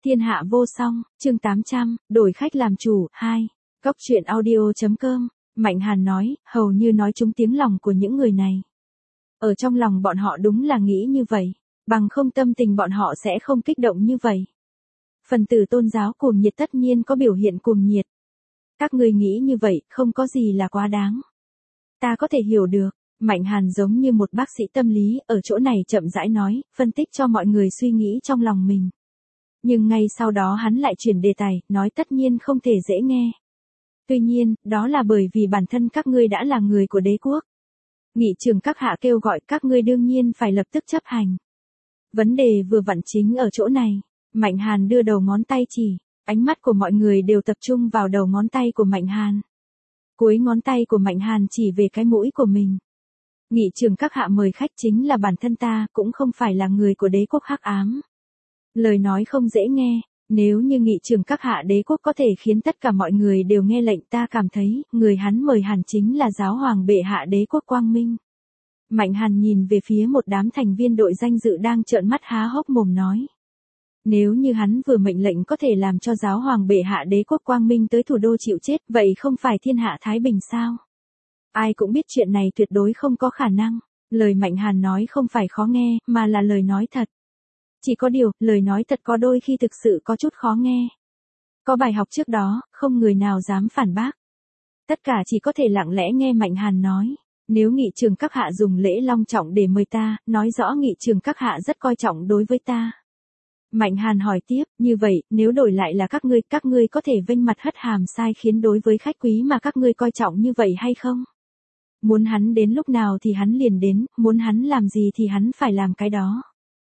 Thiên hạ vô song, chương 800, đổi khách làm chủ, 2. Góc truyện audio.com, Mạnh Hàn nói, hầu như nói trúng tiếng lòng của những người này. Ở trong lòng bọn họ đúng là nghĩ như vậy, bằng không tâm tình bọn họ sẽ không kích động như vậy. Phần tử tôn giáo cuồng nhiệt tất nhiên có biểu hiện cuồng nhiệt. Các ngươi nghĩ như vậy, không có gì là quá đáng. Ta có thể hiểu được. Mạnh Hàn giống như một bác sĩ tâm lý, ở chỗ này chậm rãi nói, phân tích cho mọi người suy nghĩ trong lòng mình. Nhưng ngay sau đó hắn lại chuyển đề tài, nói tất nhiên không thể dễ nghe. Tuy nhiên, đó là bởi vì bản thân các ngươi đã là người của đế quốc. Nghị trường các hạ kêu gọi các ngươi đương nhiên phải lập tức chấp hành. Vấn đề vừa vặn chính ở chỗ này. Mạnh Hàn đưa đầu ngón tay chỉ, ánh mắt của mọi người đều tập trung vào đầu ngón tay của Mạnh Hàn. Cuối ngón tay của Mạnh Hàn chỉ về cái mũi của mình. Nghị trường các hạ mời khách chính là bản thân ta, cũng không phải là người của đế quốc hắc ám. Lời nói không dễ nghe, nếu như nghị trường các hạ đế quốc có thể khiến tất cả mọi người đều nghe lệnh, ta cảm thấy, người hắn mời hẳn chính là giáo hoàng bệ hạ đế quốc quang minh. Mạnh Hàn nhìn về phía một đám thành viên đội danh dự đang trợn mắt há hốc mồm nói. Nếu như hắn vừa mệnh lệnh có thể làm cho giáo hoàng bệ hạ đế quốc quang minh tới thủ đô chịu chết, vậy không phải thiên hạ thái bình sao? Ai cũng biết chuyện này tuyệt đối không có khả năng. Lời Mạnh Hàn nói không phải khó nghe, mà là lời nói thật. Chỉ có điều, lời nói thật có đôi khi thực sự có chút khó nghe. Có bài học trước đó, không người nào dám phản bác. Tất cả chỉ có thể lặng lẽ nghe Mạnh Hàn nói. Nếu nghị trường các hạ dùng lễ long trọng để mời ta, nói rõ nghị trường các hạ rất coi trọng đối với ta. Mạnh Hàn hỏi tiếp, như vậy, nếu đổi lại là các ngươi có thể vênh mặt hất hàm sai khiến đối với khách quý mà các ngươi coi trọng như vậy hay không? Muốn hắn đến lúc nào thì hắn liền đến, muốn hắn làm gì thì hắn phải làm cái đó.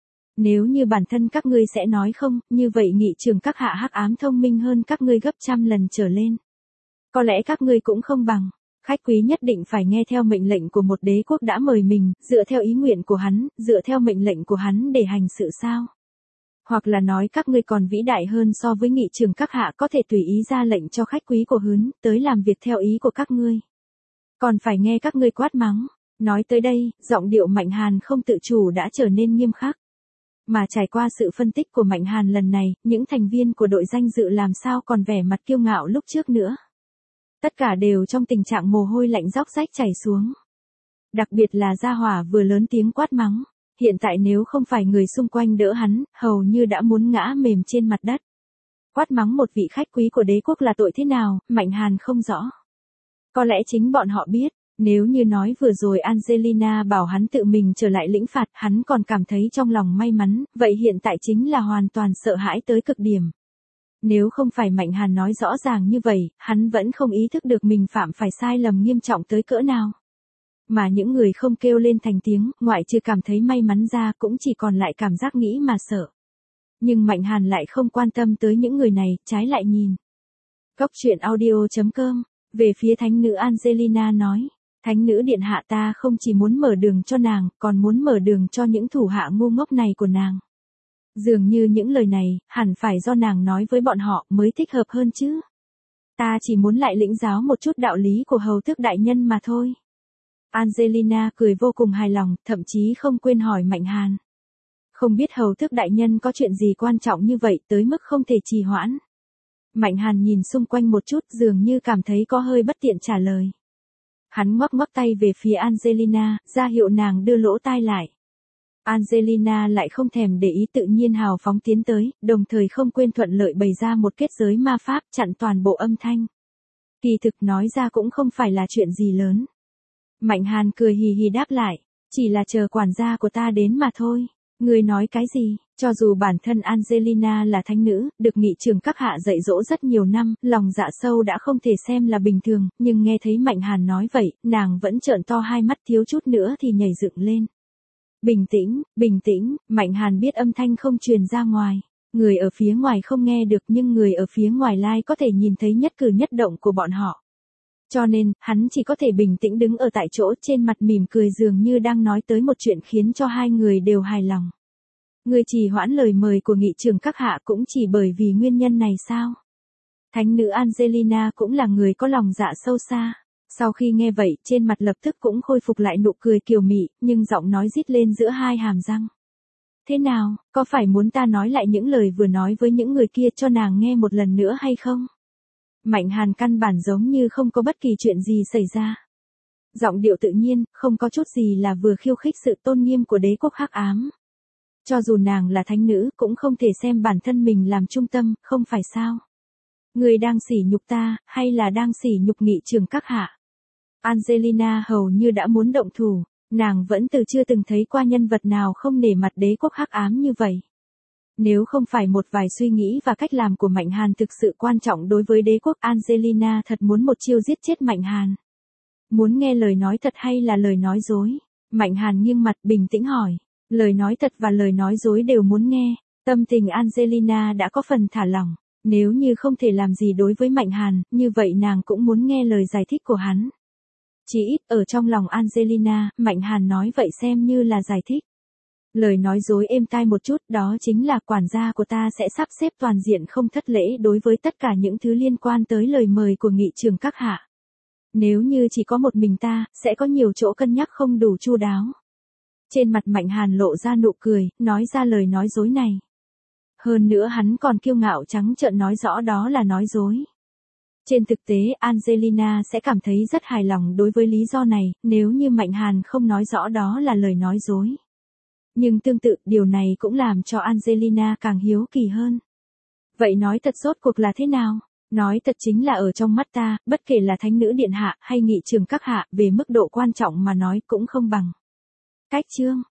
Nếu như bản thân các ngươi sẽ nói không, như vậy nghị trường các hạ hắc ám thông minh hơn các ngươi gấp trăm lần trở lên. Có lẽ các ngươi cũng không bằng. Khách quý nhất định phải nghe theo mệnh lệnh của một đế quốc đã mời mình, dựa theo ý nguyện của hắn, dựa theo mệnh lệnh của hắn để hành sự sao? Hoặc là nói các ngươi còn vĩ đại hơn so với nghị trường các hạ, có thể tùy ý ra lệnh cho khách quý của Hướn, tới làm việc theo ý của các ngươi. Còn phải nghe các ngươi quát mắng. Nói tới đây, giọng điệu Mạnh Hàn không tự chủ đã trở nên nghiêm khắc. Mà trải qua sự phân tích của Mạnh Hàn lần này, những thành viên của đội danh dự làm sao còn vẻ mặt kiêu ngạo lúc trước nữa. Tất cả đều trong tình trạng mồ hôi lạnh róc rách chảy xuống. Đặc biệt là gia hỏa vừa lớn tiếng quát mắng. Hiện tại nếu không phải người xung quanh đỡ hắn, hầu như đã muốn ngã mềm trên mặt đất. Quát mắng một vị khách quý của đế quốc là tội thế nào, Mạnh Hàn không rõ. Có lẽ chính bọn họ biết, nếu như nói vừa rồi Angelina bảo hắn tự mình trở lại lĩnh phạt, hắn còn cảm thấy trong lòng may mắn, vậy hiện tại chính là hoàn toàn sợ hãi tới cực điểm. Nếu không phải Mạnh Hàn nói rõ ràng như vậy, hắn vẫn không ý thức được mình phạm phải sai lầm nghiêm trọng tới cỡ nào. Mà những người không kêu lên thành tiếng, ngoại trừ cảm thấy may mắn ra cũng chỉ còn lại cảm giác nghĩ mà sợ. Nhưng Mạnh Hàn lại không quan tâm tới những người này, trái lại nhìn. Góc truyện audio.com, về phía thánh nữ Angelina nói, thánh nữ điện hạ ta không chỉ muốn mở đường cho nàng, còn muốn mở đường cho những thủ hạ ngu ngốc này của nàng. Dường như những lời này, hẳn phải do nàng nói với bọn họ mới thích hợp hơn chứ. Ta chỉ muốn lại lĩnh giáo một chút đạo lý của hầu tước đại nhân mà thôi. Angelina cười vô cùng hài lòng, thậm chí không quên hỏi Mạnh Hàn. Không biết hầu tước đại nhân có chuyện gì quan trọng như vậy tới mức không thể trì hoãn. Mạnh Hàn nhìn xung quanh một chút, dường như cảm thấy có hơi bất tiện trả lời. Hắn ngoắc ngoắc tay về phía Angelina, ra hiệu nàng đưa lỗ tai lại. Angelina lại không thèm để ý, tự nhiên hào phóng tiến tới, đồng thời không quên thuận lợi bày ra một kết giới ma pháp chặn toàn bộ âm thanh. Kỳ thực nói ra cũng không phải là chuyện gì lớn. Mạnh Hàn cười hì hì đáp lại, chỉ là chờ quản gia của ta đến mà thôi. Ngươi nói cái gì? Cho dù bản thân Angelina là thánh nữ, được nghị trường các hạ dạy dỗ rất nhiều năm, lòng dạ sâu đã không thể xem là bình thường, nhưng nghe thấy Mạnh Hàn nói vậy, nàng vẫn trợn to hai mắt, thiếu chút nữa thì nhảy dựng lên. Bình tĩnh, Mạnh Hàn biết âm thanh không truyền ra ngoài. Người ở phía ngoài không nghe được nhưng người ở phía ngoài lai có thể nhìn thấy nhất cử nhất động của bọn họ. Cho nên, hắn chỉ có thể bình tĩnh đứng ở tại chỗ, trên mặt mỉm cười dường như đang nói tới một chuyện khiến cho hai người đều hài lòng. Người trì hoãn lời mời của nghị trường các hạ cũng chỉ bởi vì nguyên nhân này sao? Thánh nữ Angelina cũng là người có lòng dạ sâu xa. Sau khi nghe vậy, trên mặt lập tức cũng khôi phục lại nụ cười kiều mị, nhưng giọng nói rít lên giữa hai hàm răng. Thế nào, có phải muốn ta nói lại những lời vừa nói với những người kia cho nàng nghe một lần nữa hay không? Mạnh Hàn căn bản giống như không có bất kỳ chuyện gì xảy ra. Giọng điệu tự nhiên, không có chút gì là vừa khiêu khích sự tôn nghiêm của đế quốc hắc ám. Cho dù nàng là thánh nữ cũng không thể xem bản thân mình làm trung tâm, không phải sao? Người đang sỉ nhục ta, hay là đang sỉ nhục nghị trường các hạ? Angelina hầu như đã muốn động thủ, nàng vẫn chưa từng thấy qua nhân vật nào không nể mặt đế quốc hắc ám như vậy. Nếu không phải một vài suy nghĩ và cách làm của Mạnh Hàn thực sự quan trọng đối với đế quốc, Angelina thật muốn một chiêu giết chết Mạnh Hàn. Muốn nghe lời nói thật hay là lời nói dối? Mạnh Hàn nghiêng mặt bình tĩnh hỏi. Lời nói thật và lời nói dối đều muốn nghe. Tâm tình Angelina đã có phần thả lỏng. Nếu như không thể làm gì đối với Mạnh Hàn, như vậy nàng cũng muốn nghe lời giải thích của hắn. Chỉ ít ở trong lòng Angelina, Mạnh Hàn nói vậy xem như là giải thích. Lời nói dối êm tai một chút, đó chính là quản gia của ta sẽ sắp xếp toàn diện không thất lễ đối với tất cả những thứ liên quan tới lời mời của nghị trường các hạ. Nếu như chỉ có một mình ta, sẽ có nhiều chỗ cân nhắc không đủ chu đáo. Trên mặt Mạnh Hàn lộ ra nụ cười, nói ra lời nói dối này. Hơn nữa hắn còn kiêu ngạo trắng trợn nói rõ đó là nói dối. Trên thực tế Angelina sẽ cảm thấy rất hài lòng đối với lý do này, nếu như Mạnh Hàn không nói rõ đó là lời nói dối. Nhưng tương tự, điều này cũng làm cho Angelina càng hiếu kỳ hơn. Vậy nói thật rốt cuộc là thế nào? Nói thật chính là ở trong mắt ta, bất kể là thánh nữ điện hạ hay nghị trường các hạ, về mức độ quan trọng mà nói cũng không bằng. Cách chương